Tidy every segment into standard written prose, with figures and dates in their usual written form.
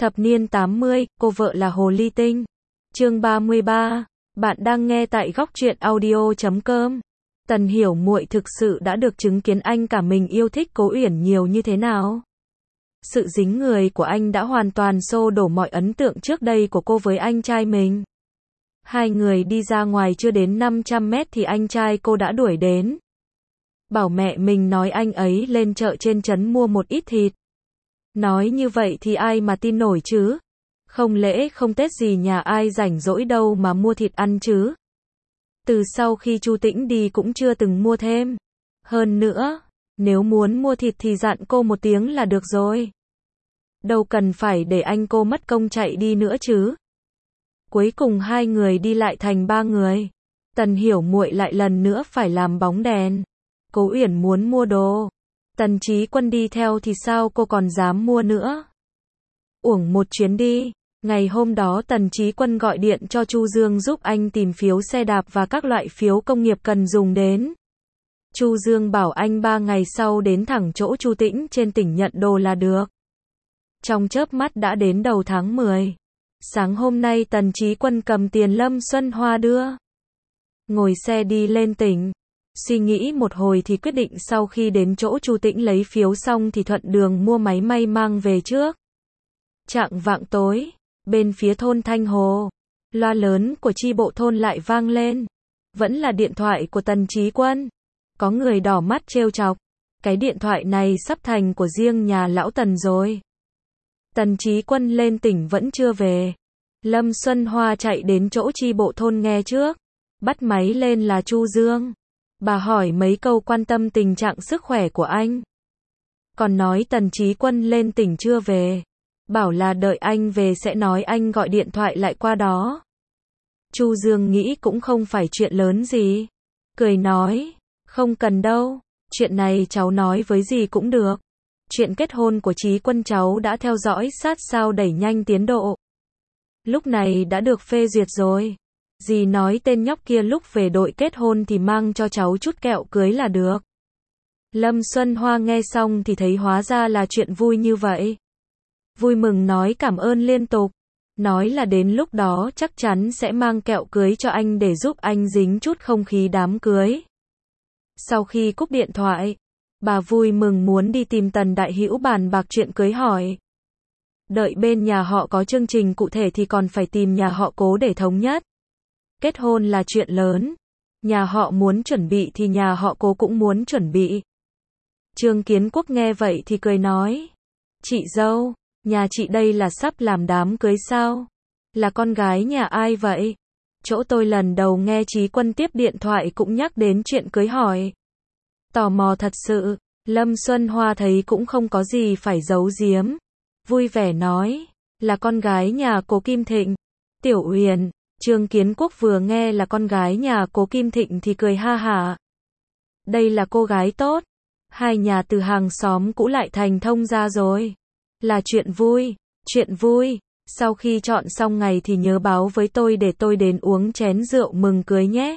Thập niên 80, cô vợ là Hồ Ly Tinh. Chương 33. Bạn đang nghe tại góc truyện audio.com. Tần Hiểu Muội thực sự đã được chứng kiến anh cả mình yêu thích Cố Uyển nhiều như thế nào. Sự dính người của anh đã hoàn toàn xô đổ mọi ấn tượng trước đây của cô với anh trai mình. Hai người đi ra ngoài chưa đến 500 mét thì anh trai cô đã đuổi đến. Bảo mẹ mình nói anh ấy lên chợ trên trấn mua một ít thịt. Nói như vậy thì ai mà tin nổi chứ? Không lẽ không Tết gì nhà ai rảnh rỗi đâu mà mua thịt ăn chứ? Từ sau khi Chu Tĩnh đi cũng chưa từng mua thêm. Hơn nữa, nếu muốn mua thịt thì dặn cô một tiếng là được rồi. Đâu cần phải để anh cô mất công chạy đi nữa chứ. Cuối cùng hai người đi lại thành ba người. Tần Hiểu Muội lại lần nữa phải làm bóng đèn. Cố Uyển muốn mua đồ. Tần Chí Quân đi theo thì sao cô còn dám mua nữa. Uổng một chuyến đi. Ngày hôm đó Tần Chí Quân gọi điện cho Chu Dương giúp anh tìm phiếu xe đạp và các loại phiếu công nghiệp cần dùng đến. Chu Dương bảo anh 3 ngày sau đến thẳng chỗ Chu Tĩnh trên tỉnh nhận đồ là được. Trong chớp mắt đã đến đầu tháng 10. Sáng hôm nay Tần Chí Quân cầm tiền Lâm Xuân Hoa đưa. Ngồi xe đi lên tỉnh. Suy nghĩ một hồi thì quyết định sau khi đến chỗ Chu Tĩnh lấy phiếu xong thì thuận đường mua máy may mang về trước. Chạng vạng tối, bên phía thôn Thanh Hồ, loa lớn của chi bộ thôn lại vang lên. Vẫn là điện thoại của Tần Chí Quân. Có người đỏ mắt trêu chọc. Cái điện thoại này sắp thành của riêng nhà lão Tần rồi. Tần Chí Quân lên tỉnh vẫn chưa về. Lâm Xuân Hoa chạy đến chỗ chi bộ thôn nghe trước. Bắt máy lên là Chu Dương. Bà hỏi mấy câu quan tâm tình trạng sức khỏe của anh. Còn nói Tần Chí Quân lên tỉnh chưa về. Bảo là đợi anh về sẽ nói anh gọi điện thoại lại qua đó. Chu Dương nghĩ cũng không phải chuyện lớn gì. Cười nói, không cần đâu, chuyện này cháu nói với dì cũng được. Chuyện kết hôn của Chí Quân cháu đã theo dõi sát sao đẩy nhanh tiến độ. Lúc này đã được phê duyệt rồi. Dì nói tên nhóc kia lúc về đội kết hôn thì mang cho cháu chút kẹo cưới là được. Lâm Xuân Hoa nghe xong thì thấy hóa ra là chuyện vui như vậy. Vui mừng nói cảm ơn liên tục. Nói là đến lúc đó chắc chắn sẽ mang kẹo cưới cho anh để giúp anh dính chút không khí đám cưới. Sau khi cúp điện thoại, bà vui mừng muốn đi tìm Tần Đại Hữu bàn bạc chuyện cưới hỏi. Đợi bên nhà họ có chương trình cụ thể thì còn phải tìm nhà họ Cố để thống nhất. Kết hôn là chuyện lớn. Nhà họ muốn chuẩn bị thì nhà họ Cố cũng muốn chuẩn bị. Trương Kiến Quốc nghe vậy thì cười nói. Chị dâu, nhà chị đây là sắp làm đám cưới sao? Là con gái nhà ai vậy? Chỗ tôi lần đầu nghe Chí Quân tiếp điện thoại cũng nhắc đến chuyện cưới hỏi. Tò mò thật sự, Lâm Xuân Hoa thấy cũng không có gì phải giấu giếm. Vui vẻ nói, là con gái nhà Cố Kim Thịnh. Tiểu Uyển. Trương Kiến Quốc vừa nghe là con gái nhà Cố Kim Thịnh thì cười ha hả. Đây là cô gái tốt. Hai nhà từ hàng xóm cũ lại thành thông gia rồi. Là chuyện vui, chuyện vui. Sau khi chọn xong ngày thì nhớ báo với tôi để tôi đến uống chén rượu mừng cưới nhé.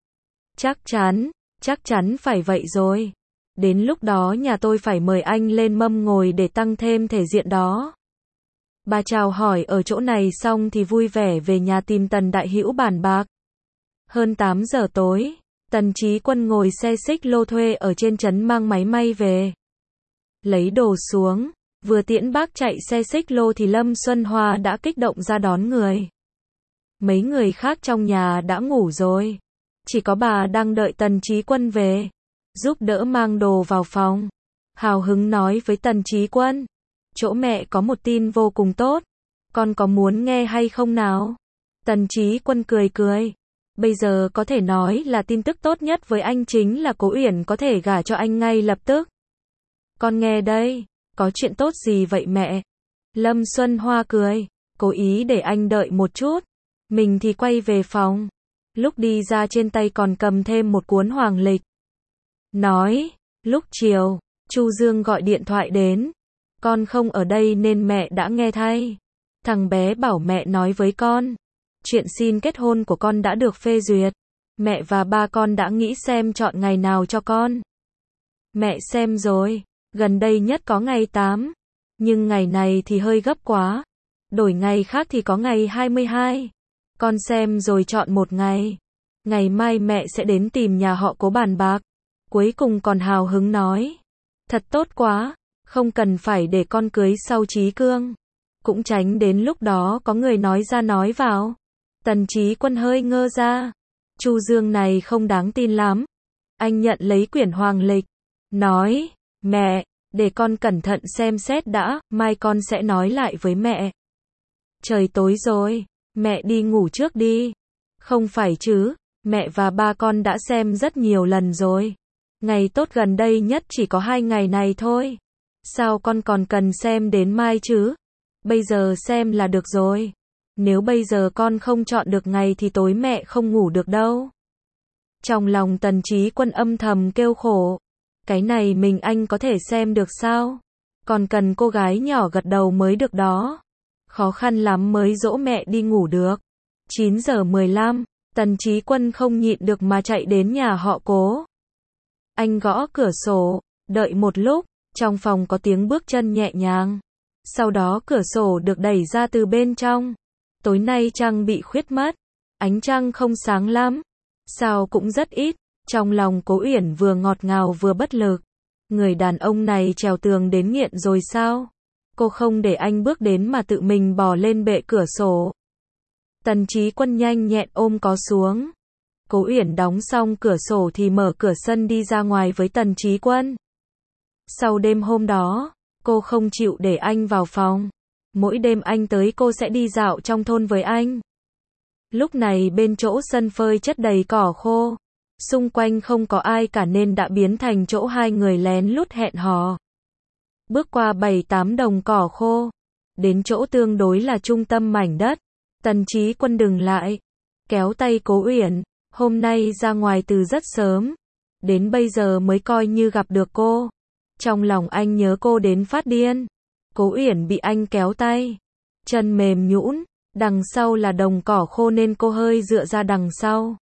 Chắc chắn phải vậy rồi. Đến lúc đó nhà tôi phải mời anh lên mâm ngồi để tăng thêm thể diện đó. Bà chào hỏi ở chỗ này xong thì vui vẻ về nhà tìm Tần Đại Hữu bàn bạc. Hơn 8 giờ tối, Tần Chí Quân ngồi xe xích lô thuê ở trên trấn mang máy may về. Lấy đồ xuống, vừa tiễn bác chạy xe xích lô thì Lâm Xuân Hoa đã kích động ra đón người. Mấy người khác trong nhà đã ngủ rồi. Chỉ có bà đang đợi Tần Chí Quân về, giúp đỡ mang đồ vào phòng. Hào hứng nói với Tần Chí Quân. Chỗ mẹ có một tin vô cùng tốt. Con có muốn nghe hay không nào? Tần Chí Quân cười cười. Bây giờ có thể nói là tin tức tốt nhất với anh chính là Cố Uyển có thể gả cho anh ngay lập tức. Con nghe đây. Có chuyện tốt gì vậy mẹ? Lâm Xuân Hoa cười. Cố ý để anh đợi một chút. Mình thì quay về phòng. Lúc đi ra trên tay còn cầm thêm một cuốn hoàng lịch. Nói. Lúc chiều, Chu Dương gọi điện thoại đến. Con không ở đây nên mẹ đã nghe thay. Thằng bé bảo mẹ nói với con. Chuyện xin kết hôn của con đã được phê duyệt. Mẹ và ba con đã nghĩ xem chọn ngày nào cho con. Mẹ xem rồi. Gần đây nhất có ngày 8. Nhưng ngày này thì hơi gấp quá. Đổi ngày khác thì có ngày 22. Con xem rồi chọn một ngày. Ngày mai mẹ sẽ đến tìm nhà họ Cố bàn bạc. Cuối cùng còn hào hứng nói. Thật tốt quá, không cần phải để con cưới sau Chí Cương. Cũng tránh đến lúc đó có người nói ra nói vào. Tần Chí Quân hơi ngơ ra. Chu Dương này không đáng tin lắm. Anh nhận lấy quyển hoàng lịch. Nói, mẹ, để con cẩn thận xem xét đã, mai con sẽ nói lại với mẹ. Trời tối rồi, mẹ đi ngủ trước đi. Không phải chứ, mẹ và ba con đã xem rất nhiều lần rồi. Ngày tốt gần đây nhất chỉ có 2 ngày này thôi. Sao con còn cần xem đến mai chứ? Bây giờ xem là được rồi. Nếu bây giờ con không chọn được ngày thì tối mẹ không ngủ được đâu. Trong lòng Tần Chí Quân âm thầm kêu khổ. Cái này mình anh có thể xem được sao? Còn cần cô gái nhỏ gật đầu mới được đó. Khó khăn lắm mới dỗ mẹ đi ngủ được. 9 giờ 15, Tần Chí Quân không nhịn được mà chạy đến nhà họ Cố. Anh gõ cửa sổ, đợi một lúc, trong phòng có tiếng bước chân nhẹ nhàng. Sau đó cửa sổ được đẩy ra từ bên trong. Tối nay trăng bị khuyết mất, ánh trăng không sáng lắm, sao cũng rất ít. Trong lòng Cố Uyển vừa ngọt ngào vừa bất lực. Người đàn ông này trèo tường đến nghiện rồi sao? Cô không để anh bước đến mà tự mình bò lên bệ cửa sổ. Tần Chí Quân nhanh nhẹn ôm có xuống. Cố Uyển đóng xong cửa sổ thì mở cửa sân đi ra ngoài với Tần Chí Quân. Sau đêm hôm đó, cô không chịu để anh vào phòng. Mỗi đêm anh tới cô sẽ đi dạo trong thôn với anh. Lúc này bên chỗ sân phơi chất đầy cỏ khô. Xung quanh không có ai cả nên đã biến thành chỗ hai người lén lút hẹn hò. Bước qua 7-8 đồng cỏ khô. Đến chỗ tương đối là trung tâm mảnh đất. Tần Chí Quân dừng lại. Kéo tay Cố Uyển. Hôm nay ra ngoài từ rất sớm. Đến bây giờ mới coi như gặp được cô. Trong lòng anh nhớ cô đến phát điên. Cố Uyển bị anh kéo tay. Chân mềm nhũn. Đằng sau là đồng cỏ khô nên cô hơi dựa ra đằng sau.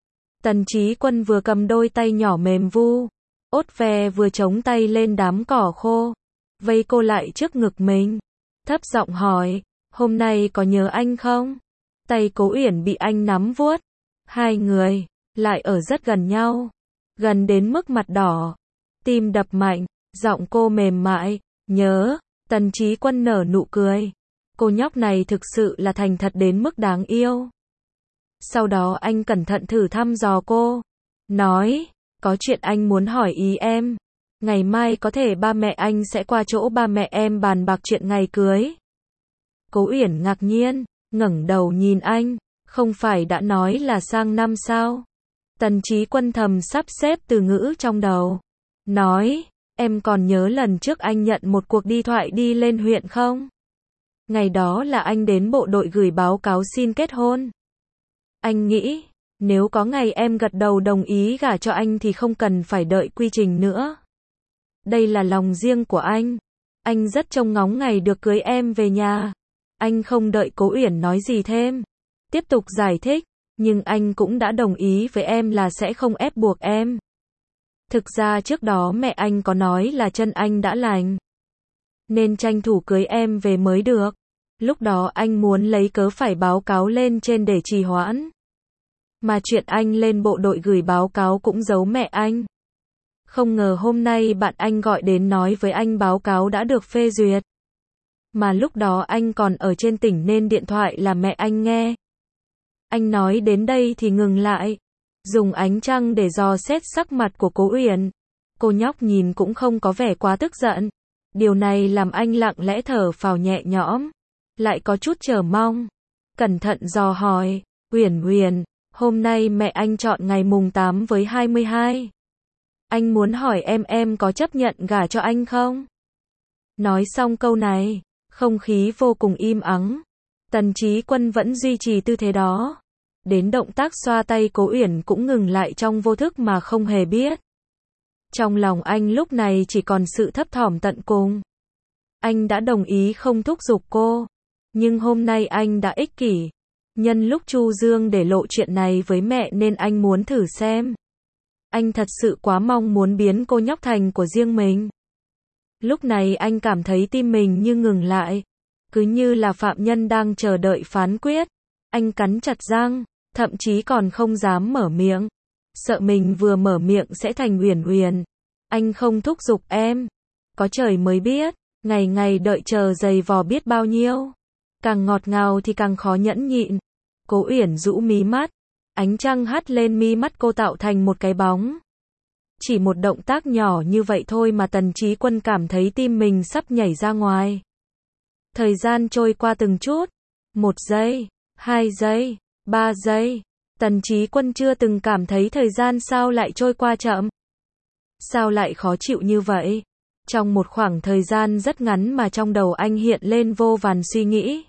Tần Chí Quân vừa cầm đôi tay nhỏ mềm vu. Ốt ve vừa chống tay lên đám cỏ khô. Vây cô lại trước ngực mình. Thấp giọng hỏi. Hôm nay có nhớ anh không? Tay Cố Uyển bị anh nắm vuốt. Hai người lại ở rất gần nhau. Gần đến mức mặt đỏ. Tim đập mạnh. Giọng cô mềm mại. Nhớ. Tần Chí Quân nở nụ cười. Cô nhóc này thực sự là thành thật đến mức đáng yêu. Sau đó anh cẩn thận thử thăm dò cô. Nói, có chuyện anh muốn hỏi ý em. Ngày mai có thể ba mẹ anh sẽ qua chỗ ba mẹ em bàn bạc chuyện ngày cưới. Cố Uyển ngạc nhiên, ngẩng đầu nhìn anh. Không phải đã nói là sang năm sao? Tần Chí Quân thầm sắp xếp từ ngữ trong đầu. Nói, em còn nhớ lần trước anh nhận một cuộc điện thoại đi lên huyện không? Ngày đó là anh đến bộ đội gửi báo cáo xin kết hôn. Anh nghĩ, nếu có ngày em gật đầu đồng ý gả cho anh thì không cần phải đợi quy trình nữa. Đây là lòng riêng của anh. Anh rất trông ngóng ngày được cưới em về nhà. Anh không đợi Cố Uyển nói gì thêm. Tiếp tục giải thích, nhưng anh cũng đã đồng ý với em là sẽ không ép buộc em. Thực ra trước đó mẹ anh có nói là chân anh đã lành. Nên tranh thủ cưới em về mới được. Lúc đó anh muốn lấy cớ phải báo cáo lên trên để trì hoãn. Mà chuyện anh lên bộ đội gửi báo cáo cũng giấu mẹ anh. Không ngờ hôm nay bạn anh gọi đến nói với anh báo cáo đã được phê duyệt. Mà lúc đó anh còn ở trên tỉnh nên điện thoại là mẹ anh nghe. Anh nói đến đây thì ngừng lại. Dùng ánh trăng để dò xét sắc mặt của Cố Uyển. Cô nhóc nhìn cũng không có vẻ quá tức giận. Điều này làm anh lặng lẽ thở phào nhẹ nhõm. Lại có chút chờ mong. Cẩn thận dò hỏi. Uyển Uyển, hôm nay mẹ anh chọn ngày mùng 8 với 22. Anh muốn hỏi em có chấp nhận gả cho anh không? Nói xong câu này, không khí vô cùng im ắng. Tần Chí Quân vẫn duy trì tư thế đó. Đến động tác xoa tay Cố Uyển cũng ngừng lại trong vô thức mà không hề biết. Trong lòng anh lúc này chỉ còn sự thấp thỏm tận cùng. Anh đã đồng ý không thúc giục cô. Nhưng hôm nay anh đã ích kỷ. Nhân lúc Chu Dương để lộ chuyện này với mẹ nên anh muốn thử xem. Anh thật sự quá mong muốn biến cô nhóc thành của riêng mình. Lúc này anh cảm thấy tim mình như ngừng lại. Cứ như là phạm nhân đang chờ đợi phán quyết. Anh cắn chặt răng, thậm chí còn không dám mở miệng. Sợ mình vừa mở miệng sẽ thành Uyển Uyển. Anh không thúc giục em. Có trời mới biết, ngày ngày đợi chờ dày vò biết bao nhiêu. Càng ngọt ngào thì càng khó nhẫn nhịn. Cố Uyển rũ mí mắt. Ánh trăng hắt lên mi mắt cô tạo thành một cái bóng. Chỉ một động tác nhỏ như vậy thôi mà Tần Chí Quân cảm thấy tim mình sắp nhảy ra ngoài. Thời gian trôi qua từng chút. 1 giây, 2 giây, 3 giây. Tần Chí Quân chưa từng cảm thấy thời gian sao lại trôi qua chậm. Sao lại khó chịu như vậy? Trong một khoảng thời gian rất ngắn mà trong đầu anh hiện lên vô vàn suy nghĩ.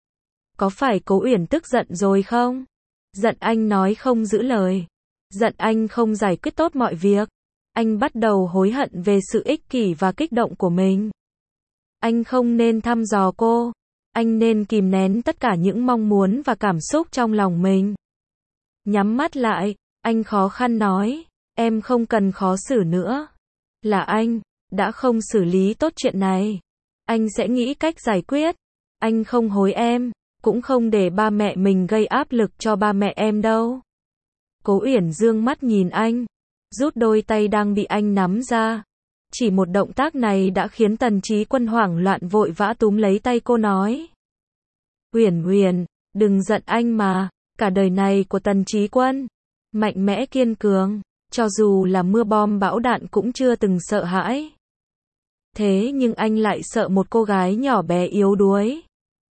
Có phải Cố Uyển tức giận rồi không? Giận anh nói không giữ lời. Giận anh không giải quyết tốt mọi việc. Anh bắt đầu hối hận về sự ích kỷ và kích động của mình. Anh không nên thăm dò cô. Anh nên kìm nén tất cả những mong muốn và cảm xúc trong lòng mình. Nhắm mắt lại, anh khó khăn nói, em không cần khó xử nữa. Là anh đã không xử lý tốt chuyện này. Anh sẽ nghĩ cách giải quyết. Anh không hối em, cũng không để ba mẹ mình gây áp lực cho ba mẹ em đâu. Cố Uyển dương mắt nhìn anh, rút đôi tay đang bị anh nắm ra. Chỉ một động tác này đã khiến Tần Chí Quân hoảng loạn vội vã túm lấy tay cô nói. Uyển Uyển, đừng giận anh mà. Cả đời này của Tần Chí Quân, mạnh mẽ kiên cường, cho dù là mưa bom bão đạn cũng chưa từng sợ hãi. Thế nhưng anh lại sợ một cô gái nhỏ bé yếu đuối.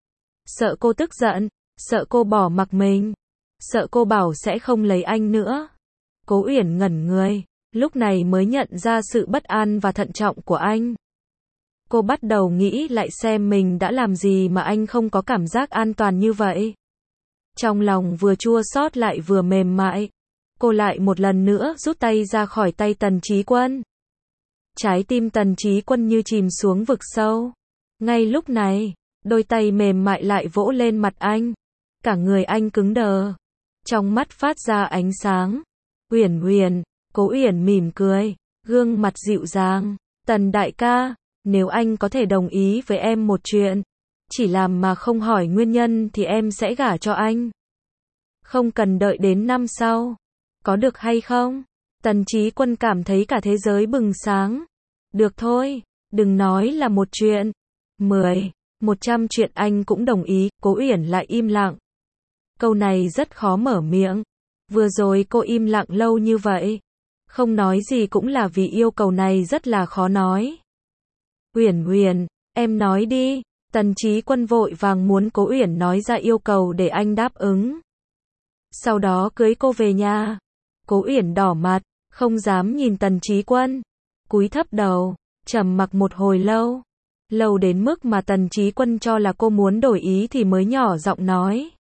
Sợ cô tức giận, sợ cô bỏ mặc mình, sợ cô bảo sẽ không lấy anh nữa. Cố Uyển ngẩn người, lúc này mới nhận ra sự bất an và thận trọng của anh. Cô bắt đầu nghĩ lại xem mình đã làm gì mà anh không có cảm giác an toàn như vậy. Trong lòng vừa chua xót lại vừa mềm mại. Cô lại một lần nữa rút tay ra khỏi tay Tần Chí Quân. Trái tim Tần Chí Quân như chìm xuống vực sâu. Ngay lúc này, đôi tay mềm mại lại vỗ lên mặt anh. Cả người anh cứng đờ. Trong mắt phát ra ánh sáng. Uyển Uyển, Cố Uyển mỉm cười, gương mặt dịu dàng. Tần đại ca, nếu anh có thể đồng ý với em một chuyện, chỉ làm mà không hỏi nguyên nhân thì em sẽ gả cho anh. Không cần đợi đến năm sau. Có được hay không? Tần Chí Quân cảm thấy cả thế giới bừng sáng. Được thôi, đừng nói là một chuyện. 10, 100 chuyện anh cũng đồng ý. Cố Uyển lại im lặng. Câu này rất khó mở miệng. Vừa rồi cô im lặng lâu như vậy. Không nói gì cũng là vì yêu cầu này rất là khó nói. Uyển Uyển, em nói đi. Tần Chí Quân vội vàng muốn Cố Uyển nói ra yêu cầu để anh đáp ứng. Sau đó cưới cô về nhà. Cố Uyển đỏ mặt, không dám nhìn Tần Chí Quân. Cúi thấp đầu, trầm mặc một hồi lâu. Lâu đến mức mà Tần Chí Quân cho là cô muốn đổi ý thì mới nhỏ giọng nói.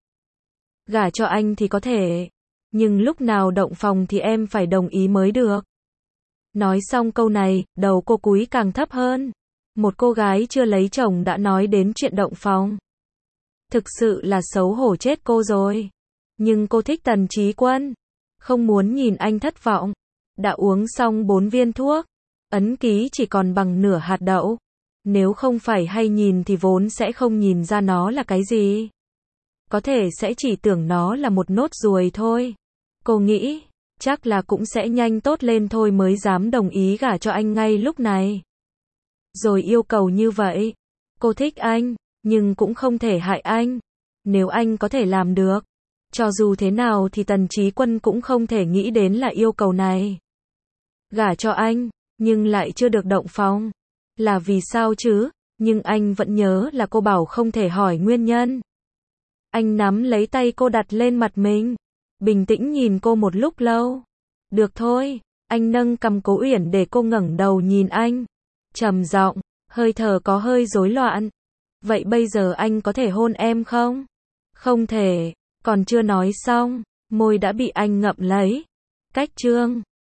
Gả cho anh thì có thể. Nhưng lúc nào động phòng thì em phải đồng ý mới được. Nói xong câu này, đầu cô cúi càng thấp hơn. Một cô gái chưa lấy chồng đã nói đến chuyện động phòng. Thực sự là xấu hổ chết cô rồi. Nhưng cô thích Tần Chí Quân. Không muốn nhìn anh thất vọng. Đã uống xong 4 viên thuốc. Ấn ký chỉ còn bằng nửa hạt đậu. Nếu không phải hay nhìn thì vốn sẽ không nhìn ra nó là cái gì. Có thể sẽ chỉ tưởng nó là một nốt ruồi thôi. Cô nghĩ, chắc là cũng sẽ nhanh tốt lên thôi mới dám đồng ý gả cho anh ngay lúc này. Rồi yêu cầu như vậy. Cô thích anh, nhưng cũng không thể hại anh. Nếu anh có thể làm được, cho dù thế nào thì Tần Chí Quân cũng không thể nghĩ đến là yêu cầu này. Gả cho anh, nhưng lại chưa được động phòng. Là vì sao chứ? Nhưng anh vẫn nhớ là cô bảo không thể hỏi nguyên nhân. Anh nắm lấy tay cô đặt lên mặt mình. Bình tĩnh nhìn cô một lúc lâu. Được thôi. Anh nâng cằm Cố Uyển để cô ngẩng đầu nhìn anh. Trầm giọng, hơi thở có hơi rối loạn. Vậy bây giờ anh có thể hôn em không? Không thể. Còn chưa nói xong, môi đã bị anh ngậm lấy. Cách chương